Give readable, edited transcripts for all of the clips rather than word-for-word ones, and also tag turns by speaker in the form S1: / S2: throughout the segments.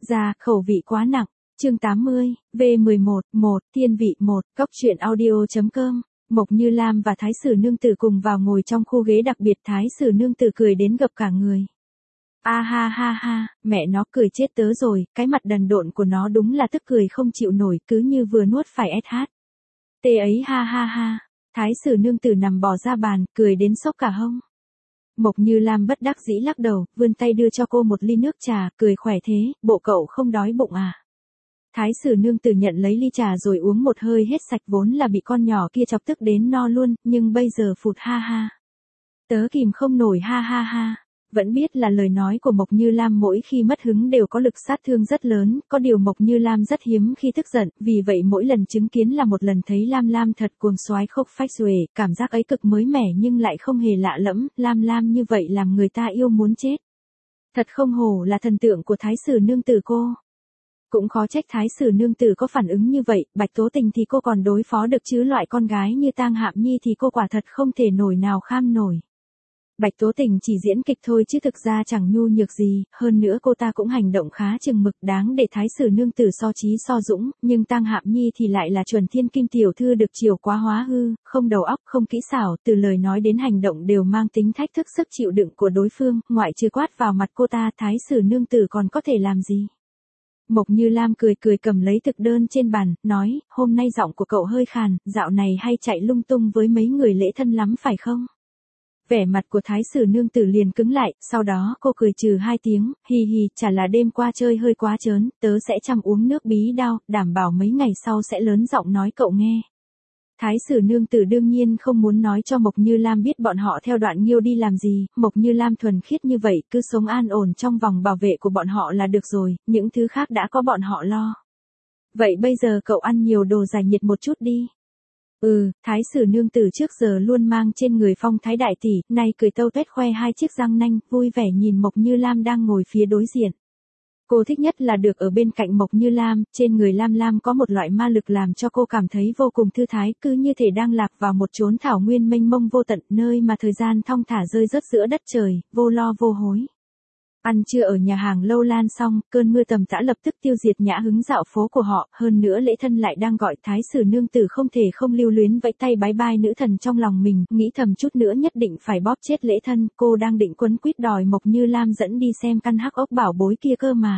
S1: Ra, khẩu vị quá nặng. Chương 80, V11, 1, thiên vị 1, cóc truyện audio.com. Mộc Như Lam và Thái Sử Nương Tử cùng vào ngồi trong khu ghế đặc biệt, Thái Sử Nương Tử cười đến gập cả người. A ha ha ha, mẹ nó cười chết tớ rồi, cái mặt đần độn của nó đúng là tức cười không chịu nổi, cứ như vừa nuốt phải SH. Tê ấy ha ha ha. Thái Sử Nương Tử nằm bò ra bàn, cười đến sốc cả hông. Mộc Như Lam bất đắc dĩ lắc đầu, vươn tay đưa cho cô một ly nước trà, cười khỏe thế, bộ cậu không đói bụng à? Thái Sử Nương Tử nhận lấy ly trà rồi uống một hơi hết sạch, vốn là bị con nhỏ kia chọc tức đến no luôn, nhưng bây giờ phụt ha ha. Tớ kìm không nổi ha ha ha. Vẫn biết là lời nói của Mộc Như Lam mỗi khi mất hứng đều có lực sát thương rất lớn, có điều Mộc Như Lam rất hiếm khi tức giận, vì vậy mỗi lần chứng kiến là một lần thấy Lam Lam thật cuồng soái khốc phách xuề, cảm giác ấy cực mới mẻ nhưng lại không hề lạ lẫm, Lam Lam như vậy làm người ta yêu muốn chết. Thật không hổ là thần tượng của Thái Sử Nương Tử cô. Cũng khó trách Thái Sử Nương Tử có phản ứng như vậy, Bạch Tố Tình thì cô còn đối phó được chứ loại con gái như Tang Hạm Nhi thì cô quả thật không thể nổi nào kham nổi. Bạch Tố Tình chỉ diễn kịch thôi chứ thực ra chẳng nhu nhược gì, hơn nữa cô ta cũng hành động khá chừng mực, đáng để Thái Sử Nương Tử so trí so dũng, nhưng Tang Hạm Nhi thì lại là chuẩn thiên kim tiểu thư được chiều quá hóa hư, không đầu óc, không kỹ xảo, từ lời nói đến hành động đều mang tính thách thức sức chịu đựng của đối phương, ngoại trừ quát vào mặt cô ta, Thái Sử Nương Tử còn có thể làm gì? Mộc Như Lam cười cười cầm lấy thực đơn trên bàn, nói, hôm nay giọng của cậu hơi khàn, dạo này hay chạy lung tung với mấy người lễ thân lắm phải không? Vẻ mặt của Thái Sử Nương Tử liền cứng lại, sau đó cô cười trừ hai tiếng, hì hì, chả là đêm qua chơi hơi quá trớn, tớ sẽ chăm uống nước bí đao, đảm bảo mấy ngày sau sẽ lớn giọng nói cậu nghe. Thái Sử Nương Tử đương nhiên không muốn nói cho Mộc Như Lam biết bọn họ theo Đoạn Nghiêu đi làm gì, Mộc Như Lam thuần khiết như vậy, cứ sống an ổn trong vòng bảo vệ của bọn họ là được rồi, những thứ khác đã có bọn họ lo. Vậy bây giờ cậu ăn nhiều đồ giải nhiệt một chút đi. Thái Sử Nương Tử trước giờ luôn mang trên người phong thái đại tỷ, nay cười tâu tuét khoe hai chiếc răng nanh, vui vẻ nhìn Mộc Như Lam đang ngồi phía đối diện. Cô thích nhất là được ở bên cạnh Mộc Như Lam, trên người Lam Lam có một loại ma lực làm cho cô cảm thấy vô cùng thư thái, cứ như thể đang lạc vào một chốn thảo nguyên mênh mông vô tận, nơi mà thời gian thong thả rơi rớt giữa đất trời, vô lo vô hối. Ăn trưa ở nhà hàng Lâu Lan xong, cơn mưa tầm tã lập tức tiêu diệt nhã hứng dạo phố của họ, hơn nữa lễ thân lại đang gọi, Thái Sử Nương Tử không thể không lưu luyến vẫy tay bái bai nữ thần trong lòng mình, nghĩ thầm chút nữa nhất định phải bóp chết lễ thân, cô đang định quấn quýt đòi Mộc Như Lam dẫn đi xem căn hắc ốc bảo bối kia cơ mà.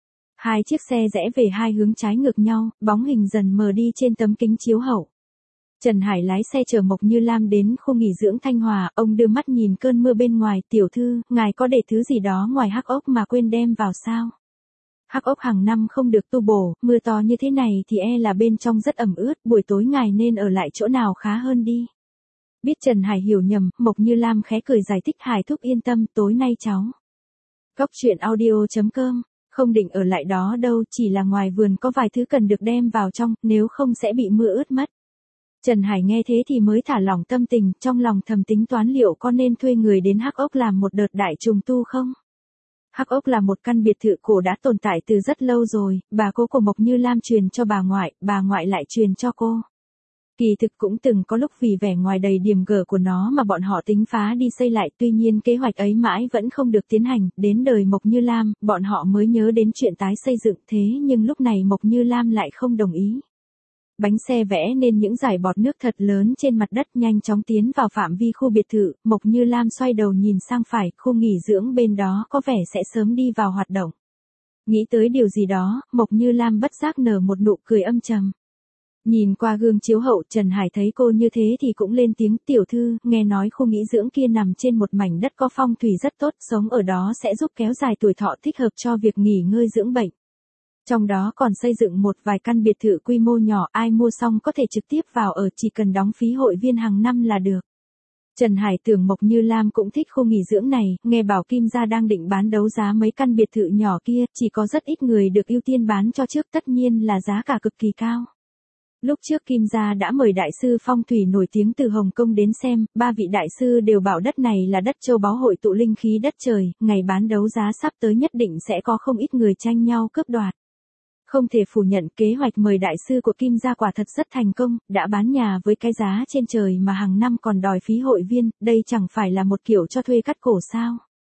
S1: Hai chiếc xe rẽ về hai hướng trái ngược nhau, bóng hình dần mờ đi trên tấm kính chiếu hậu. Trần Hải lái xe chở Mộc Như Lam đến khu nghỉ dưỡng Thanh Hòa, ông đưa mắt nhìn cơn mưa bên ngoài, tiểu thư, ngài có để thứ gì đó ngoài hắc ốc mà quên đem vào sao? Hắc ốc hàng năm không được tu bổ, mưa to như thế này thì là bên trong rất ẩm ướt, buổi tối ngài nên ở lại chỗ nào khá hơn đi. Biết Trần Hải hiểu nhầm, Mộc Như Lam khẽ cười giải thích, Hải thúc yên tâm, tối nay cháu. Cóc truyện audio.com, không định ở lại đó đâu, chỉ là ngoài vườn có vài thứ cần được đem vào trong, nếu không sẽ bị mưa ướt mất. Trần Hải nghe thế thì mới thả lỏng tâm tình, trong lòng thầm tính toán liệu có nên thuê người đến hắc ốc làm một đợt đại trùng tu không? Hắc ốc là một căn biệt thự cổ đã tồn tại từ rất lâu rồi, bà cố của Mộc Như Lam truyền cho bà ngoại lại truyền cho cô. Kỳ thực cũng từng có lúc vì vẻ ngoài đầy điềm gở của nó mà bọn họ tính phá đi xây lại, tuy nhiên kế hoạch ấy mãi vẫn không được tiến hành, đến đời Mộc Như Lam, bọn họ mới nhớ đến chuyện tái xây dựng, thế nhưng lúc này Mộc Như Lam lại không đồng ý. Bánh xe vẽ nên những dải bọt nước thật lớn trên mặt đất, nhanh chóng tiến vào phạm vi khu biệt thự, Mộc Như Lam xoay đầu nhìn sang phải, khu nghỉ dưỡng bên đó có vẻ sẽ sớm đi vào hoạt động. Nghĩ tới điều gì đó, Mộc Như Lam bất giác nở một nụ cười âm trầm. Nhìn qua gương chiếu hậu, Trần Hải thấy cô như thế thì cũng lên tiếng, tiểu thư, nghe nói khu nghỉ dưỡng kia nằm trên một mảnh đất có phong thủy rất tốt, sống ở đó sẽ giúp kéo dài tuổi thọ, thích hợp cho việc nghỉ ngơi dưỡng bệnh. Trong đó còn xây dựng một vài căn biệt thự quy mô nhỏ, ai mua xong có thể trực tiếp vào ở, chỉ cần đóng phí hội viên hàng năm là được. Trần Hải tưởng Mộc Như Lam cũng thích khu nghỉ dưỡng này, nghe bảo Kim gia đang định bán đấu giá mấy căn biệt thự nhỏ kia, chỉ có rất ít người được ưu tiên bán cho trước, tất nhiên là giá cả cực kỳ cao. Lúc trước Kim gia đã mời đại sư phong thủy nổi tiếng từ Hồng Kông đến xem, ba vị đại sư đều bảo đất này là đất châu báu hội tụ linh khí đất trời, ngày bán đấu giá sắp tới nhất định sẽ có không ít người tranh nhau cướp đoạt. Không thể phủ nhận kế hoạch mời đại sư của Kim gia quả thật rất thành công, đã bán nhà với cái giá trên trời mà hàng năm còn đòi phí hội viên, đây chẳng phải là một kiểu cho thuê cắt cổ sao.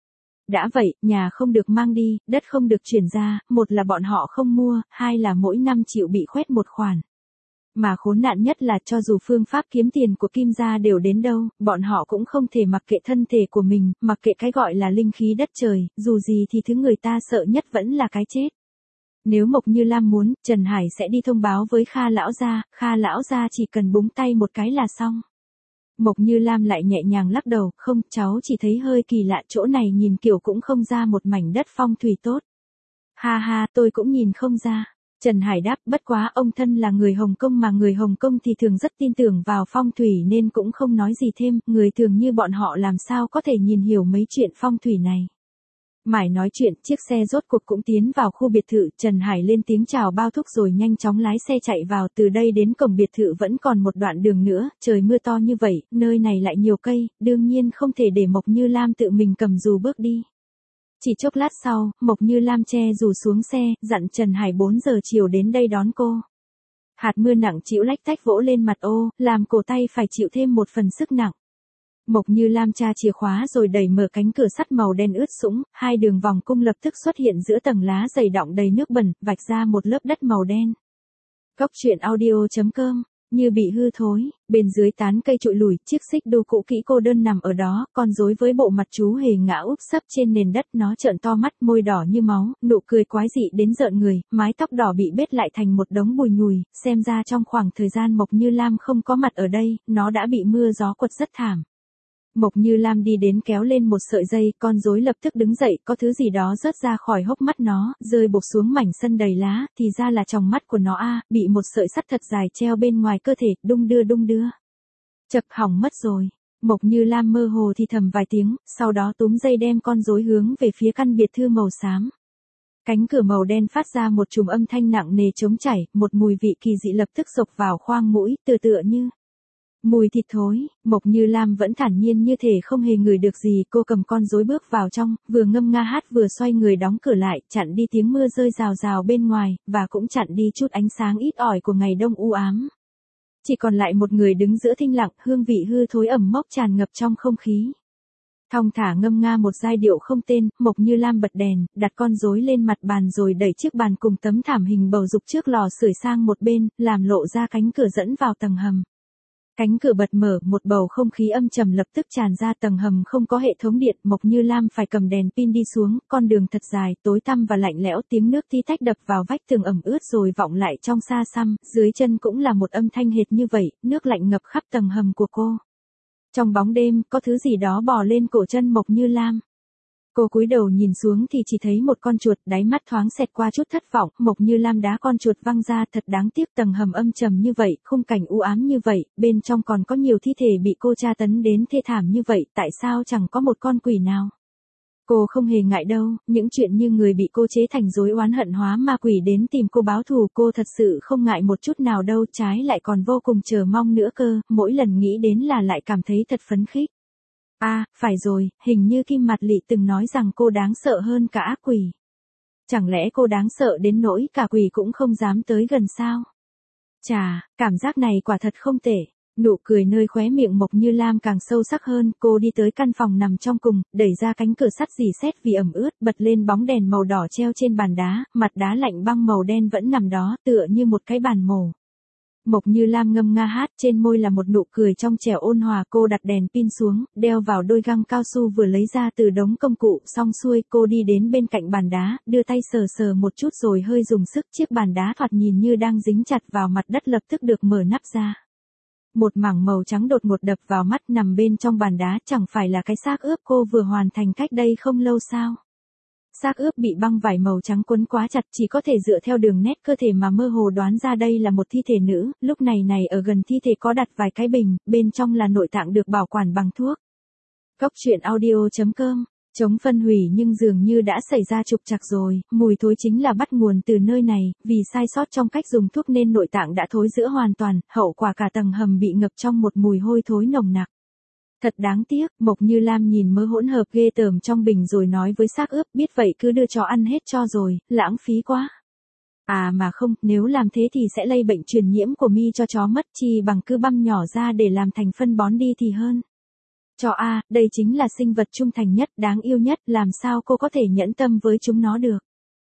S1: Đã vậy, nhà không được mang đi, đất không được chuyển ra, một là bọn họ không mua, hai là mỗi năm chịu bị khoét một khoản. Mà khốn nạn nhất là cho dù phương pháp kiếm tiền của Kim gia đều đến đâu, bọn họ cũng không thể mặc kệ thân thể của mình, mặc kệ cái gọi là linh khí đất trời, dù gì thì thứ người ta sợ nhất vẫn là cái chết. Nếu Mộc Như Lam muốn, Trần Hải sẽ đi thông báo với Kha lão gia chỉ cần búng tay một cái là xong. Mộc Như Lam lại nhẹ nhàng lắc đầu, không, cháu chỉ thấy hơi kỳ lạ, chỗ này nhìn kiểu cũng không ra một mảnh đất phong thủy tốt. Ha ha, tôi cũng nhìn không ra. Trần Hải đáp, bất quá ông thân là người Hồng Kông mà người Hồng Kông thì thường rất tin tưởng vào phong thủy nên cũng không nói gì thêm, người thường như bọn họ làm sao có thể nhìn hiểu mấy chuyện phong thủy này. Mãi nói chuyện, chiếc xe rốt cuộc cũng tiến vào khu biệt thự, Trần Hải lên tiếng chào bao thúc rồi nhanh chóng lái xe chạy vào, từ đây đến cổng biệt thự vẫn còn một đoạn đường nữa, trời mưa to như vậy, nơi này lại nhiều cây, đương nhiên không thể để Mộc Như Lam tự mình cầm dù bước đi. Chỉ chốc lát sau, Mộc Như Lam che dù xuống xe, dặn Trần Hải 4 giờ chiều đến đây đón cô. Hạt mưa nặng chịu lách tách vỗ lên mặt ô, làm cổ tay phải chịu thêm một phần sức nặng. Mộc Như Lam tra chìa khóa rồi đẩy mở cánh cửa sắt màu đen ướt sũng, hai đường vòng cung lập tức xuất hiện giữa tầng lá dày đọng đầy nước bẩn, vạch ra một lớp đất màu đen. Cốc truyện audio.com, như bị hư thối, bên dưới tán cây trụi lủi, chiếc xích đu cũ kỹ cô đơn nằm ở đó, con rối với bộ mặt chú hề ngã úp sấp trên nền đất, nó trợn to mắt, môi đỏ như máu, nụ cười quái dị đến rợn người, mái tóc đỏ bị bết lại thành một đống bùi nhùi, xem ra trong khoảng thời gian Mộc Như Lam không có mặt ở đây, nó đã bị mưa gió quật rất thảm. Mộc Như Lam đi đến kéo lên một sợi dây, con rối lập tức đứng dậy, có thứ gì đó rớt ra khỏi hốc mắt nó, rơi bột xuống mảnh sân đầy lá, thì ra là tròng mắt của nó bị một sợi sắt thật dài treo bên ngoài cơ thể, đung đưa. Chập, hỏng mất rồi. Mộc Như Lam mơ hồ thì thầm vài tiếng, sau đó túm dây đem con rối hướng về phía căn biệt thự màu xám. Cánh cửa màu đen phát ra một chùm âm thanh nặng nề trống chảy, một mùi vị kỳ dị lập tức xộc vào khoang mũi, tựa như mùi thịt thối. Mộc Như Lam vẫn thản nhiên như thể không hề ngửi được gì, cô cầm con rối bước vào trong, vừa ngâm nga hát vừa xoay người đóng cửa lại, chặn đi tiếng mưa rơi rào rào bên ngoài, và cũng chặn đi chút ánh sáng ít ỏi của ngày đông u ám. Chỉ còn lại một người đứng giữa thinh lặng, hương vị hư thối ẩm mốc tràn ngập trong không khí. Thong thả ngâm nga một giai điệu không tên, Mộc Như Lam bật đèn, đặt con rối lên mặt bàn rồi đẩy chiếc bàn cùng tấm thảm hình bầu dục trước lò sưởi sang một bên, làm lộ ra cánh cửa dẫn vào tầng hầm. Cánh cửa bật mở, một bầu không khí âm trầm lập tức tràn ra, tầng hầm không có hệ thống điện, Mộc Như Lam phải cầm đèn pin đi xuống, con đường thật dài, tối tăm và lạnh lẽo, tiếng nước tí tách đập vào vách tường ẩm ướt rồi vọng lại trong xa xăm, dưới chân cũng là một âm thanh hệt như vậy, nước lạnh ngập khắp tầng hầm của cô. Trong bóng đêm, có thứ gì đó bò lên cổ chân Mộc Như Lam. Cô cúi đầu nhìn xuống thì chỉ thấy một con chuột, đáy mắt thoáng xẹt qua chút thất vọng, Mộc Như Lam đá con chuột văng ra, thật đáng tiếc, tầng hầm âm trầm như vậy, khung cảnh u ám như vậy, bên trong còn có nhiều thi thể bị cô tra tấn đến thê thảm như vậy, tại sao chẳng có một con quỷ nào? Cô không hề ngại đâu, những chuyện như người bị cô chế thành rối oán hận hóa ma quỷ đến tìm cô báo thù, cô thật sự không ngại một chút nào đâu, trái lại còn vô cùng chờ mong nữa cơ, mỗi lần nghĩ đến là lại cảm thấy thật phấn khích. Phải rồi, hình như Kim Mạt Lị từng nói rằng cô đáng sợ hơn cả ác quỷ. Chẳng lẽ cô đáng sợ đến nỗi cả quỷ cũng không dám tới gần sao? Chà, cảm giác này quả thật không tệ. Nụ cười nơi khóe miệng Mộc Như Lam càng sâu sắc hơn, cô đi tới căn phòng nằm trong cùng, đẩy ra cánh cửa sắt rỉ sét vì ẩm ướt, bật lên bóng đèn màu đỏ treo trên bàn đá, mặt đá lạnh băng màu đen vẫn nằm đó, tựa như một cái bàn mổ. Mộc Như Lam ngâm nga hát, trên môi là một nụ cười trong trẻo ôn hòa, cô đặt đèn pin xuống, đeo vào đôi găng cao su vừa lấy ra từ đống công cụ, xong xuôi, cô đi đến bên cạnh bàn đá, đưa tay sờ sờ một chút rồi hơi dùng sức, chiếc bàn đá thoạt nhìn như đang dính chặt vào mặt đất lập tức được mở nắp ra. Một mảng màu trắng đột ngột đập vào mắt nằm bên trong bàn đá, chẳng phải là cái xác ướp cô vừa hoàn thành cách đây không lâu sao? Xác ướp bị băng vải màu trắng quấn quá chặt, chỉ có thể dựa theo đường nét cơ thể mà mơ hồ đoán ra đây là một thi thể nữ, lúc này ở gần thi thể có đặt vài cái bình, bên trong là nội tạng được bảo quản bằng thuốc. Cốc truyện audio.com, chống phân hủy nhưng dường như đã xảy ra trục trặc rồi, mùi thối chính là bắt nguồn từ nơi này, vì sai sót trong cách dùng thuốc nên nội tạng đã thối rữa hoàn toàn, hậu quả cả tầng hầm bị ngập trong một mùi hôi thối nồng nặc. Thật đáng tiếc, Mộc Như Lam nhìn mớ hỗn hợp ghê tởm trong bình rồi nói với xác ướp, biết vậy cứ đưa chó ăn hết cho rồi, lãng phí quá. Mà không, nếu làm thế thì sẽ lây bệnh truyền nhiễm của mi cho chó mất, chi bằng cứ băm nhỏ ra để làm thành phân bón đi thì hơn. cho a, đây chính là sinh vật trung thành nhất, đáng yêu nhất, làm sao cô có thể nhẫn tâm với chúng nó được.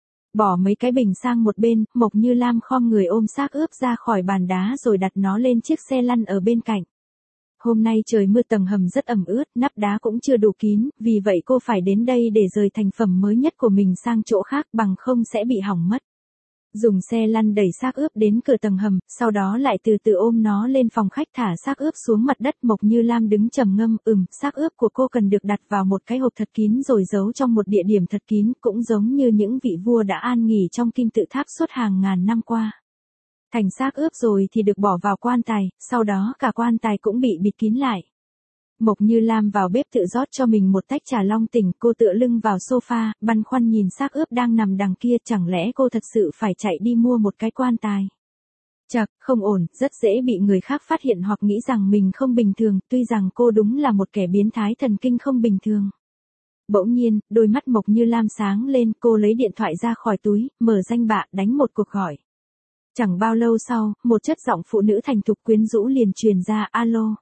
S1: Bỏ mấy cái bình sang một bên, Mộc Như Lam khom người ôm xác ướp ra khỏi bàn đá rồi đặt nó lên chiếc xe lăn ở bên cạnh. Hôm nay trời mưa tầng hầm rất ẩm ướt, nắp đá cũng chưa đủ kín, vì vậy cô phải đến đây để rời thành phẩm mới nhất của mình sang chỗ khác bằng không sẽ bị hỏng mất. Dùng xe lăn đẩy xác ướp đến cửa tầng hầm, sau đó lại từ từ ôm nó lên phòng khách thả xác ướp xuống mặt đất. Mộc Như Lam đứng trầm ngâm, xác ướp của cô cần được đặt vào một cái hộp thật kín rồi giấu trong một địa điểm thật kín, cũng giống như những vị vua đã an nghỉ trong kim tự tháp suốt hàng ngàn năm qua. Thành xác ướp rồi thì được bỏ vào quan tài, sau đó cả quan tài cũng bị bịt kín lại. Mộc Như Lam vào bếp tự rót cho mình một tách trà long tỉnh, cô tựa lưng vào sofa, băn khoăn nhìn xác ướp đang nằm đằng kia, chẳng lẽ cô thật sự phải chạy đi mua một cái quan tài? Chậc, không ổn, rất dễ bị người khác phát hiện hoặc nghĩ rằng mình không bình thường, tuy rằng cô đúng là một kẻ biến thái thần kinh không bình thường. Bỗng nhiên, đôi mắt Mộc Như Lam sáng lên, cô lấy điện thoại ra khỏi túi, mở danh bạ, đánh một cuộc gọi. Chẳng bao lâu sau, một chất giọng phụ nữ thành thục quyến rũ liền truyền ra, alo.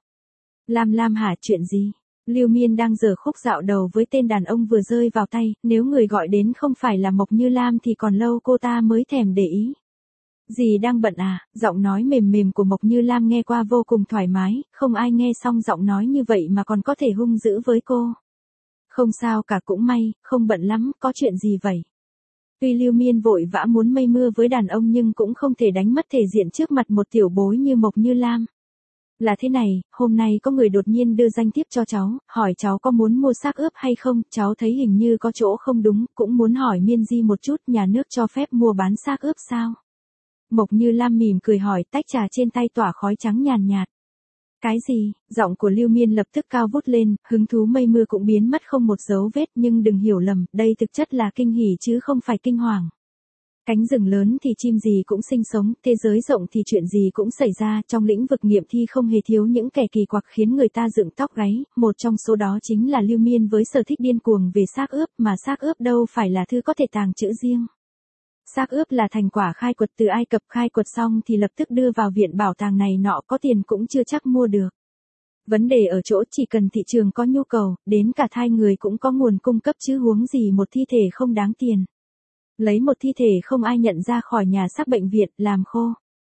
S1: Lam hả, chuyện gì? Lưu Miên đang giở khúc dạo đầu với tên đàn ông vừa rơi vào tay, nếu người gọi đến không phải là Mộc Như Lam thì còn lâu cô ta mới thèm để ý. Dì đang bận à? Giọng nói mềm mềm của Mộc Như Lam nghe qua vô cùng thoải mái, không ai nghe xong giọng nói như vậy mà còn có thể hung dữ với cô. Không sao cả, cũng may, không bận lắm, có chuyện gì vậy? Tuy Lưu Miên vội vã muốn mây mưa với đàn ông nhưng cũng không thể đánh mất thể diện trước mặt một tiểu bối như Mộc Như Lam. Là thế này, hôm nay có người đột nhiên đưa danh thiếp cho cháu, hỏi cháu có muốn mua xác ướp hay không, cháu thấy hình như có chỗ không đúng, cũng muốn hỏi Miên Di một chút, nhà nước cho phép mua bán xác ướp sao? Mộc Như Lam mỉm cười hỏi, tách trà trên tay tỏa khói trắng nhàn nhạt. Cái gì? Giọng của Lưu Miên lập tức cao vút lên, hứng thú mây mưa cũng biến mất không một dấu vết, nhưng đừng hiểu lầm, đây thực chất là kinh hỉ chứ không phải kinh hoàng. Cánh rừng lớn thì chim gì cũng sinh sống, thế giới rộng thì chuyện gì cũng xảy ra, trong lĩnh vực nghiệm thi không hề thiếu những kẻ kỳ quặc khiến người ta dựng tóc gáy, một trong số đó chính là Lưu Miên với sở thích điên cuồng về xác ướp, mà xác ướp đâu phải là thứ có thể tàng trữ riêng. Xác ướp là thành quả khai quật từ Ai Cập, khai quật xong thì lập tức đưa vào viện bảo tàng này nọ, có tiền cũng chưa chắc mua được. Vấn đề ở chỗ chỉ cần thị trường có nhu cầu, đến cả thai người cũng có nguồn cung cấp chứ huống gì một thi thể không đáng tiền. Lấy một thi thể không ai nhận ra khỏi nhà xác bệnh viện, làm khô.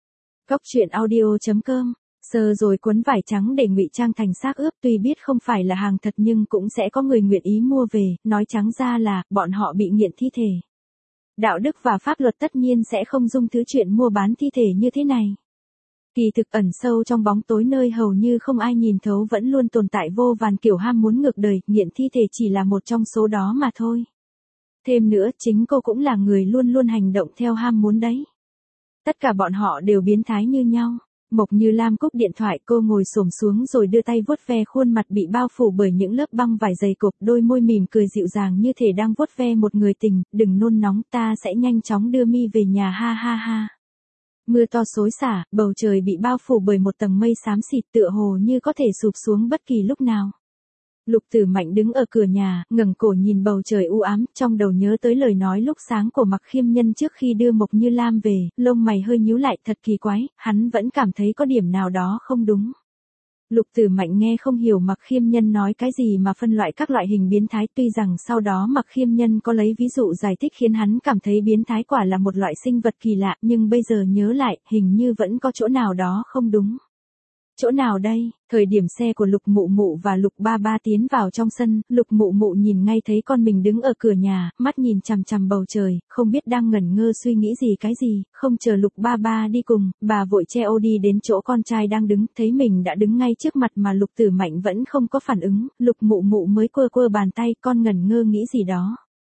S1: Cốc truyện audio.com. Sờ rồi cuốn vải trắng để ngụy trang thành xác ướp, tuy biết không phải là hàng thật nhưng cũng sẽ có người nguyện ý mua về, nói trắng ra là, bọn họ bị nghiện thi thể. Đạo đức và pháp luật tất nhiên sẽ không dung thứ chuyện mua bán thi thể như thế này. Kỳ thực ẩn sâu trong bóng tối nơi hầu như không ai nhìn thấu vẫn luôn tồn tại vô vàn kiểu ham muốn ngược đời, nghiện thi thể chỉ là một trong số đó mà thôi. Thêm nữa, chính cô cũng là người luôn luôn hành động theo ham muốn đấy. Tất cả bọn họ đều biến thái như nhau. Mộc Như Lam cúp điện thoại, cô ngồi xổm xuống rồi đưa tay vuốt ve khuôn mặt bị bao phủ bởi những lớp băng vải dày cộp, đôi môi mỉm cười dịu dàng như thể đang vuốt ve một người tình, đừng nôn nóng, ta sẽ nhanh chóng đưa mi về nhà, ha ha ha. Mưa to xối xả, bầu trời bị bao phủ bởi một tầng mây xám xịt tựa hồ như có thể sụp xuống bất kỳ lúc nào. Lục Tử Mạnh đứng ở cửa nhà, ngẩng cổ nhìn bầu trời u ám, trong đầu nhớ tới lời nói lúc sáng của Mạc Khiêm Nhân trước khi đưa Mộc Như Lam về, lông mày hơi nhíu lại, thật kỳ quái, hắn vẫn cảm thấy có điểm nào đó không đúng. Lục Tử Mạnh nghe không hiểu Mạc Khiêm Nhân nói cái gì mà phân loại các loại hình biến thái, tuy rằng sau đó Mạc Khiêm Nhân có lấy ví dụ giải thích khiến hắn cảm thấy biến thái quả là một loại sinh vật kỳ lạ, nhưng bây giờ nhớ lại, hình như vẫn có chỗ nào đó không đúng. Chỗ nào đây? Thời điểm xe của Lục Mụ Mụ và Lục Ba Ba tiến vào trong sân, Lục Mụ Mụ nhìn ngay thấy con mình đứng ở cửa nhà, mắt nhìn chằm chằm bầu trời, không biết đang ngẩn ngơ suy nghĩ gì cái gì, không chờ Lục Ba Ba đi cùng, bà vội che ô đi đến chỗ con trai đang đứng, thấy mình đã đứng ngay trước mặt mà Lục Tử Mạnh vẫn không có phản ứng, Lục Mụ Mụ mới quơ quơ bàn tay, con ngẩn ngơ nghĩ gì đó.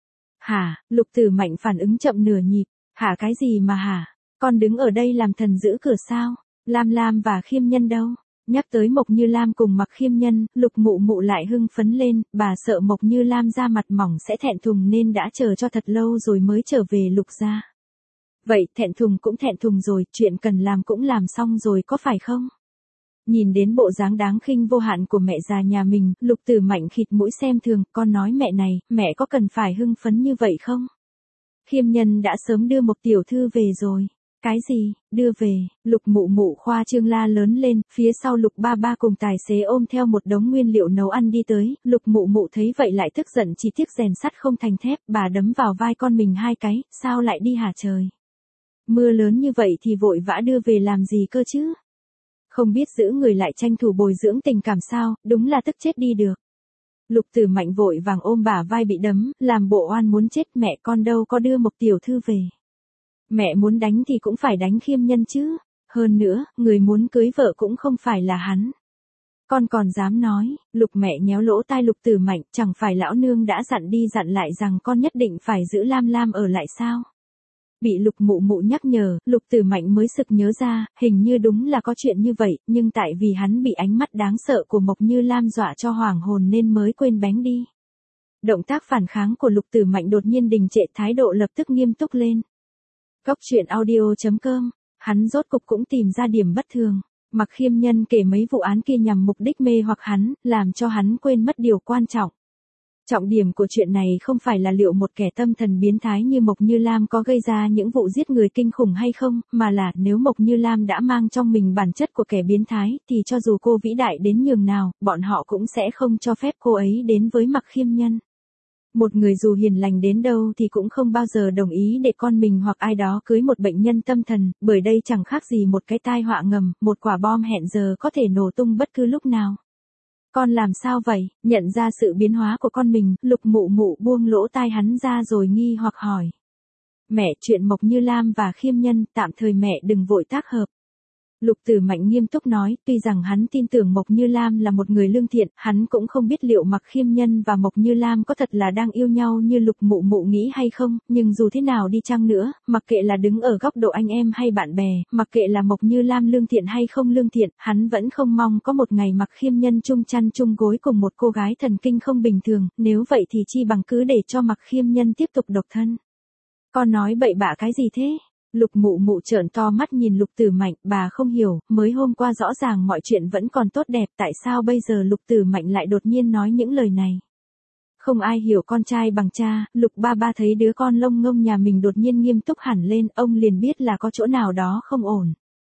S1: Hả? Lục Tử Mạnh phản ứng chậm nửa nhịp, hả cái gì mà hả? Con đứng ở đây làm thần giữ cửa sao? Lam và Khiêm Nhân đâu? Nhắc tới Mộc Như Lam cùng Mạc Khiêm Nhân, Lục Mụ Mụ lại hưng phấn lên, bà sợ Mộc Như Lam da mặt mỏng sẽ thẹn thùng nên đã chờ cho thật lâu rồi mới trở về Lục gia. Vậy, thẹn thùng cũng thẹn thùng rồi, chuyện cần làm cũng làm xong rồi có phải không? Nhìn đến bộ dáng đáng khinh vô hạn của mẹ già nhà mình, Lục Tử Mạnh khịt mũi xem thường, con nói mẹ này, mẹ có cần phải hưng phấn như vậy không? Khiêm Nhân đã sớm đưa Mộc tiểu thư về rồi. Cái gì, đưa về, Lục Mụ Mụ khoa trương la lớn lên, phía sau Lục Ba Ba cùng tài xế ôm theo một đống nguyên liệu nấu ăn đi tới, Lục Mụ Mụ thấy vậy lại tức giận chỉ tiếc rèn sắt không thành thép, bà đấm vào vai con mình hai cái, sao lại đi hả trời? Mưa lớn như vậy thì vội vã đưa về làm gì cơ chứ? Không biết giữ người lại tranh thủ bồi dưỡng tình cảm sao, đúng là tức chết đi được. Lục Tử Mạnh vội vàng ôm bả vai bị đấm, làm bộ oan muốn chết, mẹ con đâu có đưa Mộc tiểu thư về. Mẹ muốn đánh thì cũng phải đánh Khiêm Nhân chứ, hơn nữa, người muốn cưới vợ cũng không phải là hắn. Con còn dám nói, Lục mẹ nhéo lỗ tai Lục Tử Mạnh, chẳng phải lão nương đã dặn đi dặn lại rằng con nhất định phải giữ Lam Lam ở lại sao? Bị Lục Mụ Mụ nhắc nhở, Lục Tử Mạnh mới sực nhớ ra, hình như đúng là có chuyện như vậy, nhưng tại vì hắn bị ánh mắt đáng sợ của Mộc Như Lam dọa cho hoảng hồn nên mới quên bén đi. Động tác phản kháng của Lục Tử Mạnh đột nhiên đình trệ, thái độ lập tức nghiêm túc lên. Cóc truyện audio.com, hắn rốt cục cũng tìm ra điểm bất thường. Mặc Khiêm Nhân kể mấy vụ án kia nhằm mục đích mê hoặc hắn, làm cho hắn quên mất điều quan trọng. Trọng điểm của chuyện này không phải là liệu một kẻ tâm thần biến thái như Mộc Như Lam có gây ra những vụ giết người kinh khủng hay không, mà là nếu Mộc Như Lam đã mang trong mình bản chất của kẻ biến thái, thì cho dù cô vĩ đại đến nhường nào, bọn họ cũng sẽ không cho phép cô ấy đến với Mặc Khiêm Nhân. Một người dù hiền lành đến đâu thì cũng không bao giờ đồng ý để con mình hoặc ai đó cưới một bệnh nhân tâm thần, bởi đây chẳng khác gì một cái tai họa ngầm, một quả bom hẹn giờ có thể nổ tung bất cứ lúc nào. Con làm sao vậy? Nhận ra sự biến hóa của con mình, Lục Mụ Mụ buông lỗ tai hắn ra rồi nghi hoặc hỏi. Mẹ, chuyện Mộc Như Lam và Khiêm Nhân, tạm thời mẹ đừng vội tác hợp. Lục Tử Mạnh nghiêm túc nói, tuy rằng hắn tin tưởng Mộc Như Lam là một người lương thiện, hắn cũng không biết liệu Mặc Khiêm Nhân và Mộc Như Lam có thật là đang yêu nhau như Lục Mụ Mụ nghĩ hay không, nhưng dù thế nào đi chăng nữa, mặc kệ là đứng ở góc độ anh em hay bạn bè, mặc kệ là Mộc Như Lam lương thiện hay không lương thiện, hắn vẫn không mong có một ngày Mặc Khiêm Nhân chung chăn chung gối cùng một cô gái thần kinh không bình thường, nếu vậy thì chi bằng cứ để cho Mặc Khiêm Nhân tiếp tục độc thân. Con nói bậy bạ cái gì thế? Lục Mụ Mụ trợn to mắt nhìn Lục Tử Mạnh, bà không hiểu, mới hôm qua rõ ràng mọi chuyện vẫn còn tốt đẹp, tại sao bây giờ Lục Tử Mạnh lại đột nhiên nói những lời này. Không ai hiểu con trai bằng cha, Lục Ba Ba thấy đứa con lông ngông nhà mình đột nhiên nghiêm túc hẳn lên, ông liền biết là có chỗ nào đó không ổn.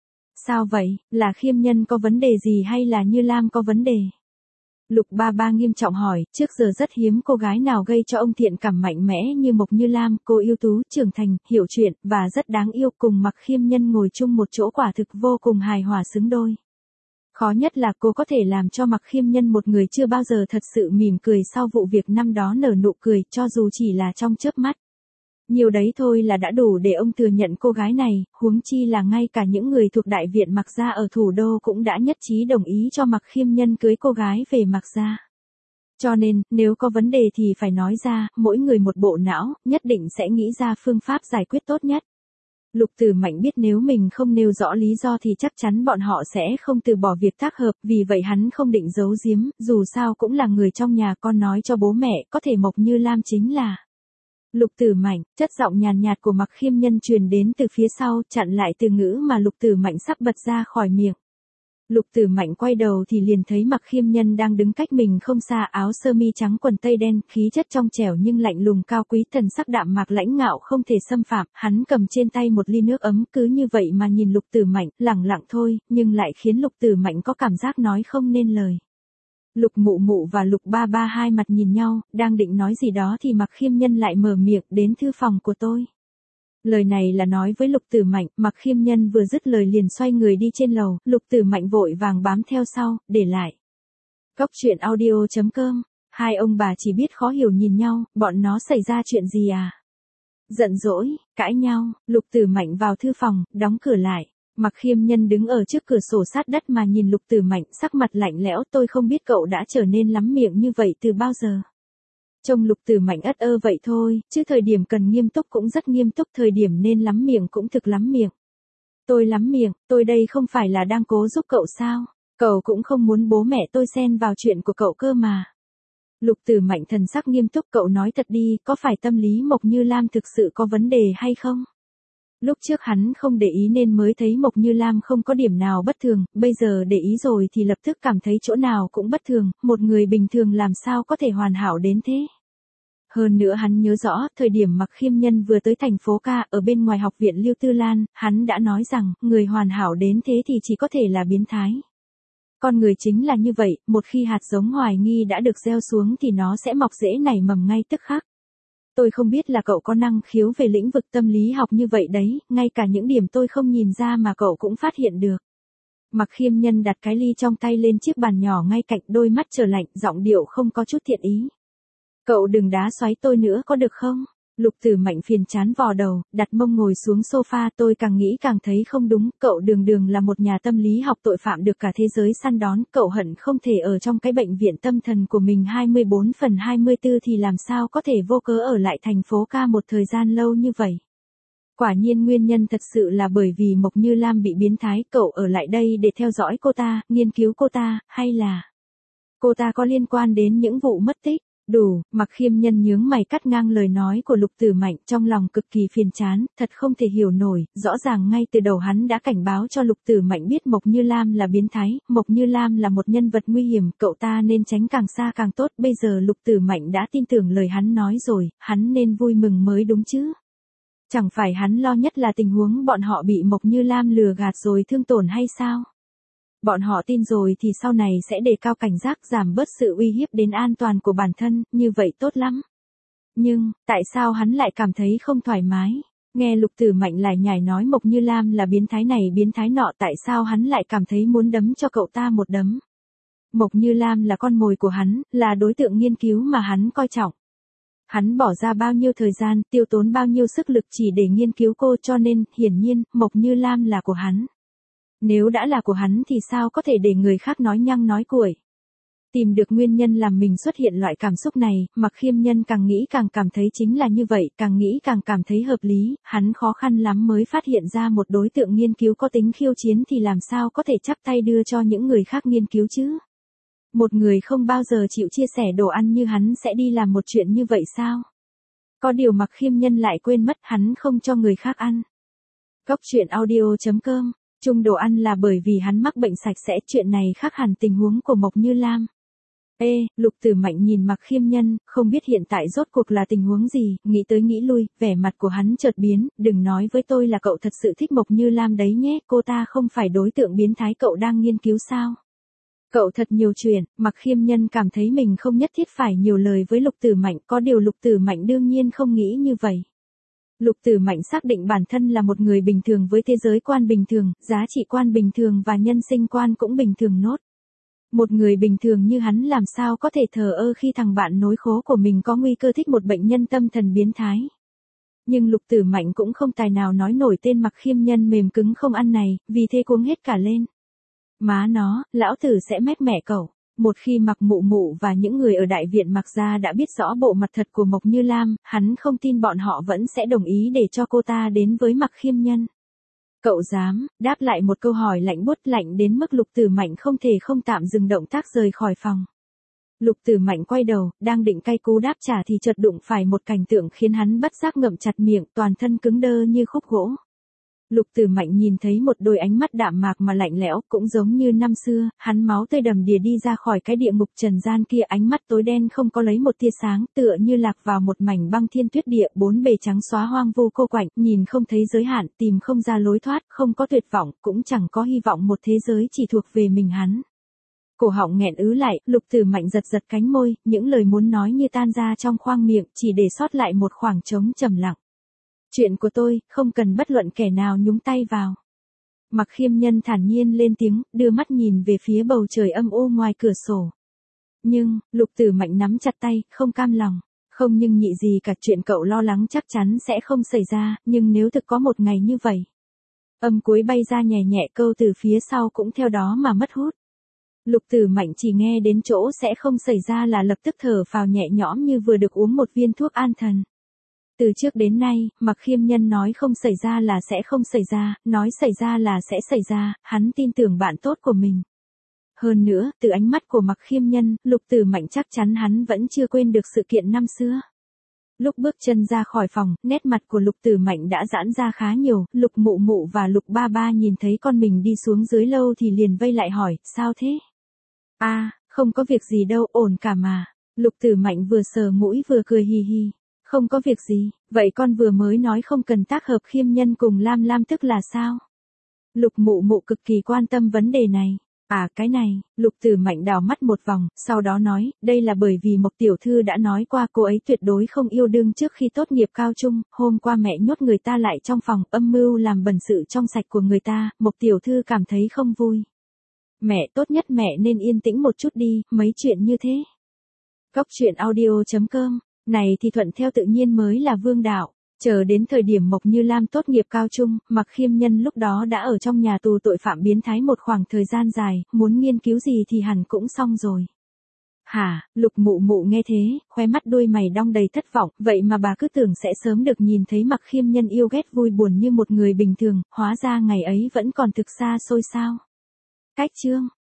S1: Sao vậy, là Khiêm Nhân có vấn đề gì hay là Như Lam có vấn đề? Lục Ba Ba nghiêm trọng hỏi, trước giờ rất hiếm cô gái nào gây cho ông thiện cảm mạnh mẽ như Mộc Như Lam, cô ưu tú, trưởng thành, hiểu chuyện, và rất đáng yêu, cùng Mặc Khiêm Nhân ngồi chung một chỗ quả thực vô cùng hài hòa xứng đôi. Khó nhất là cô có thể làm cho Mặc Khiêm Nhân, một người chưa bao giờ thật sự mỉm cười sau vụ việc năm đó, nở nụ cười, cho dù chỉ là trong chớp mắt. Nhiều đấy thôi là đã đủ để ông thừa nhận cô gái này, huống chi là ngay cả những người thuộc đại viện Mặc gia ở thủ đô cũng đã nhất trí đồng ý cho Mặc Khiêm Nhân cưới cô gái về Mặc gia. Cho nên, nếu có vấn đề thì phải nói ra, mỗi người một bộ não, nhất định sẽ nghĩ ra phương pháp giải quyết tốt nhất. Lục Tử Mạnh biết nếu mình không nêu rõ lý do thì chắc chắn bọn họ sẽ không từ bỏ việc tác hợp, vì vậy hắn không định giấu giếm, dù sao cũng là người trong nhà, con nói cho bố mẹ, có thể Mộc Như Lam chính là... Lục Tử Mạnh, chất giọng nhàn nhạt của Mặc Khiêm Nhân truyền đến từ phía sau, chặn lại từ ngữ mà Lục Tử Mạnh sắp bật ra khỏi miệng. Lục Tử Mạnh quay đầu thì liền thấy Mặc Khiêm Nhân đang đứng cách mình không xa, áo sơ mi trắng quần tây đen, khí chất trong trẻo nhưng lạnh lùng cao quý, thần sắc đạm mạc lãnh ngạo không thể xâm phạm, hắn cầm trên tay một ly nước ấm, cứ như vậy mà nhìn Lục Tử Mạnh, lẳng lặng thôi, nhưng lại khiến Lục Tử Mạnh có cảm giác nói không nên lời. Lục Mụ Mụ và Lục Ba Ba hai mặt nhìn nhau, đang định nói gì đó thì Mặc Khiêm Nhân lại mở miệng, đến thư phòng của tôi. Lời này là nói với Lục Tử Mạnh, Mặc Khiêm Nhân vừa dứt lời liền xoay người đi trên lầu, Lục Tử Mạnh vội vàng bám theo sau, để lại. Cóc truyện audio.com, hai ông bà chỉ biết khó hiểu nhìn nhau, bọn nó xảy ra chuyện gì à? Giận dỗi, cãi nhau, Lục Tử Mạnh vào thư phòng, đóng cửa lại. Mặc Khiêm Nhân đứng ở trước cửa sổ sát đất mà nhìn Lục Tử Mạnh, sắc mặt lạnh lẽo, tôi không biết cậu đã trở nên lắm miệng như vậy từ bao giờ. Trông Lục Tử Mạnh ất ơ vậy thôi, chứ thời điểm cần nghiêm túc cũng rất nghiêm túc, thời điểm nên lắm miệng cũng thực lắm miệng. Tôi lắm miệng, tôi đây không phải là đang cố giúp cậu sao? Cậu cũng không muốn bố mẹ tôi xen vào chuyện của cậu cơ mà. Lục Tử Mạnh thần sắc nghiêm túc, cậu nói thật đi, có phải tâm lý Mộc Như Lam thực sự có vấn đề hay không? Lúc trước hắn không để ý nên mới thấy Mộc Như Lam không có điểm nào bất thường, bây giờ để ý rồi thì lập tức cảm thấy chỗ nào cũng bất thường, một người bình thường làm sao có thể hoàn hảo đến thế. Hơn nữa hắn nhớ rõ, thời điểm Mạc Khiêm Nhân vừa tới thành phố Ca ở bên ngoài học viện Lưu Tư Lan, hắn đã nói rằng, người hoàn hảo đến thế thì chỉ có thể là biến thái. Con người chính là như vậy, một khi hạt giống hoài nghi đã được gieo xuống thì nó sẽ mọc rễ nảy mầm ngay tức khắc. Tôi không biết là cậu có năng khiếu về lĩnh vực tâm lý học như vậy đấy, ngay cả những điểm tôi không nhìn ra mà cậu cũng phát hiện được. Mạc Khiêm Nhân đặt cái ly trong tay lên chiếc bàn nhỏ ngay cạnh, đôi mắt trở lạnh, giọng điệu không có chút thiện ý. Cậu đừng đá xoáy tôi nữa có được không? Lục Tử Mạnh phiền chán vò đầu, đặt mông ngồi xuống sofa, tôi càng nghĩ càng thấy không đúng, cậu đường đường là một nhà tâm lý học tội phạm được cả thế giới săn đón, cậu hận không thể ở trong cái bệnh viện tâm thần của mình 24/24 thì làm sao có thể vô cớ ở lại thành phố Ca một thời gian lâu như vậy. Quả nhiên nguyên nhân thật sự là bởi vì Mộc Như Lam bị biến thái, cậu ở lại đây để theo dõi cô ta, nghiên cứu cô ta, hay là cô ta có liên quan đến những vụ mất tích? Đủ, Mạc Khiêm Nhân nhướng mày cắt ngang lời nói của Lục Tử Mạnh, trong lòng cực kỳ phiền chán, thật không thể hiểu nổi, rõ ràng ngay từ đầu hắn đã cảnh báo cho Lục Tử Mạnh biết Mộc Như Lam là biến thái, Mộc Như Lam là một nhân vật nguy hiểm, cậu ta nên tránh càng xa càng tốt, bây giờ Lục Tử Mạnh đã tin tưởng lời hắn nói rồi, hắn nên vui mừng mới đúng chứ. Chẳng phải hắn lo nhất là tình huống bọn họ bị Mộc Như Lam lừa gạt rồi thương tổn hay sao? Bọn họ tin rồi thì sau này sẽ đề cao cảnh giác, giảm bớt sự uy hiếp đến an toàn của bản thân, như vậy tốt lắm. Nhưng, tại sao hắn lại cảm thấy không thoải mái? Nghe Lục Tử Mạnh lải nhải nói Mộc Như Lam là biến thái này biến thái nọ, tại sao hắn lại cảm thấy muốn đấm cho cậu ta một đấm? Mộc Như Lam là con mồi của hắn, là đối tượng nghiên cứu mà hắn coi trọng. Hắn bỏ ra bao nhiêu thời gian, tiêu tốn bao nhiêu sức lực chỉ để nghiên cứu cô, cho nên, hiển nhiên, Mộc Như Lam là của hắn. Nếu đã là của hắn thì sao có thể để người khác nói nhăng nói cuội. Tìm được nguyên nhân làm mình xuất hiện loại cảm xúc này, Mạc Khiêm Nhân càng nghĩ càng cảm thấy chính là như vậy, càng nghĩ càng cảm thấy hợp lý, hắn khó khăn lắm mới phát hiện ra một đối tượng nghiên cứu có tính khiêu chiến thì làm sao có thể chắp tay đưa cho những người khác nghiên cứu chứ. Một người không bao giờ chịu chia sẻ đồ ăn như hắn sẽ đi làm một chuyện như vậy sao? Có điều Mạc Khiêm Nhân lại quên mất hắn không cho người khác ăn. Góc truyện audio.com chung đồ ăn là bởi vì hắn mắc bệnh sạch sẽ, chuyện này khác hẳn tình huống của Mộc Như Lam. Lục Tử Mạnh nhìn Mạc Khiêm Nhân, không biết hiện tại rốt cuộc là tình huống gì, nghĩ tới nghĩ lui, vẻ mặt của hắn chợt biến, đừng nói với tôi là cậu thật sự thích Mộc Như Lam đấy nhé, cô ta không phải đối tượng biến thái cậu đang nghiên cứu sao? Cậu thật nhiều chuyện, Mạc Khiêm Nhân cảm thấy mình không nhất thiết phải nhiều lời với Lục Tử Mạnh, có điều Lục Tử Mạnh đương nhiên không nghĩ như vậy. Lục Tử Mạnh xác định bản thân là một người bình thường với thế giới quan bình thường, giá trị quan bình thường và nhân sinh quan cũng bình thường nốt. Một người bình thường như hắn làm sao có thể thờ ơ khi thằng bạn nối khố của mình có nguy cơ thích một bệnh nhân tâm thần biến thái. Nhưng Lục Tử Mạnh cũng không tài nào nói nổi tên Mạc Khiêm Nhân mềm cứng không ăn này, vì thế cuống hết cả lên. Má nó, lão tử sẽ mách mẹ cậu. Một khi Mạc Mụ Mụ và những người ở đại viện Mạc gia đã biết rõ bộ mặt thật của Mộc Như Lam, hắn không tin bọn họ vẫn sẽ đồng ý để cho cô ta đến với Mạc Khiêm Nhân. Cậu dám, đáp lại một câu hỏi lạnh buốt, lạnh đến mức Lục Tử Mạnh không thể không tạm dừng động tác rời khỏi phòng. Lục Tử Mạnh quay đầu, đang định cay cú đáp trả thì chợt đụng phải một cảnh tượng khiến hắn bất giác ngậm chặt miệng, toàn thân cứng đơ như khúc gỗ. Lục Tử Mạnh nhìn thấy một đôi ánh mắt đạm mạc mà lạnh lẽo, cũng giống như năm xưa, hắn máu tươi đầm đìa đi ra khỏi cái địa ngục trần gian kia, ánh mắt tối đen không có lấy một tia sáng, tựa như lạc vào một mảnh băng thiên tuyết địa, bốn bề trắng xóa hoang vu cô quạnh, nhìn không thấy giới hạn, tìm không ra lối thoát, không có tuyệt vọng, cũng chẳng có hy vọng, một thế giới chỉ thuộc về mình hắn. Cổ họng nghẹn ứ lại, Lục Tử Mạnh giật giật cánh môi, những lời muốn nói như tan ra trong khoang miệng, chỉ để sót lại một khoảng trống trầm lặng. Chuyện của tôi, không cần bất luận kẻ nào nhúng tay vào. Mạc Khiêm Nhân thản nhiên lên tiếng, đưa mắt nhìn về phía bầu trời âm u ngoài cửa sổ. Nhưng, Lục Tử Mạnh nắm chặt tay, không cam lòng. Không nhưng nhị gì cả, chuyện cậu lo lắng chắc chắn sẽ không xảy ra, nhưng nếu thực có một ngày như vậy. Âm cuối bay ra nhẹ nhẹ, câu từ phía sau cũng theo đó mà mất hút. Lục Tử Mạnh chỉ nghe đến chỗ sẽ không xảy ra là lập tức thở phào nhẹ nhõm như vừa được uống một viên thuốc an thần. Từ trước đến nay, Mạc Khiêm Nhân nói không xảy ra là sẽ không xảy ra, nói xảy ra là sẽ xảy ra, hắn tin tưởng bạn tốt của mình. Hơn nữa, từ ánh mắt của Mạc Khiêm Nhân, Lục Tử Mạnh chắc chắn hắn vẫn chưa quên được sự kiện năm xưa. Lúc bước chân ra khỏi phòng, nét mặt của Lục Tử Mạnh đã giãn ra khá nhiều, Lục Mụ Mụ và Lục Ba Ba nhìn thấy con mình đi xuống dưới lâu thì liền vây lại hỏi, sao thế? Không có việc gì đâu, ổn cả mà. Lục Tử Mạnh vừa sờ mũi vừa cười hì hì. Không có việc gì, vậy con vừa mới nói không cần tác hợp Khiêm Nhân cùng Lam Lam tức là sao? Lục Mụ Mụ cực kỳ quan tâm vấn đề này. À cái này, Lục Tử Mạnh đảo mắt một vòng, sau đó nói, đây là bởi vì Mộc tiểu thư đã nói qua cô ấy tuyệt đối không yêu đương trước khi tốt nghiệp cao trung, hôm qua mẹ nhốt người ta lại trong phòng âm mưu làm bẩn sự trong sạch của người ta, Mộc tiểu thư cảm thấy không vui. Mẹ tốt nhất mẹ nên yên tĩnh một chút đi, mấy chuyện như thế. Cóc truyện audio.com, này thì thuận theo tự nhiên mới là vương đạo. Chờ đến thời điểm Mộc Như Lam tốt nghiệp cao trung, Mạc Khiêm Nhân lúc đó đã ở trong nhà tù tội phạm biến thái một khoảng thời gian dài, muốn nghiên cứu gì thì hẳn cũng xong rồi. Hả, Lục Mụ Mụ nghe thế, khóe mắt đôi mày đong đầy thất vọng, vậy mà bà cứ tưởng sẽ sớm được nhìn thấy Mạc Khiêm Nhân yêu ghét vui buồn như một người bình thường, hóa ra ngày ấy vẫn còn thực xa xôi sao. Cách chương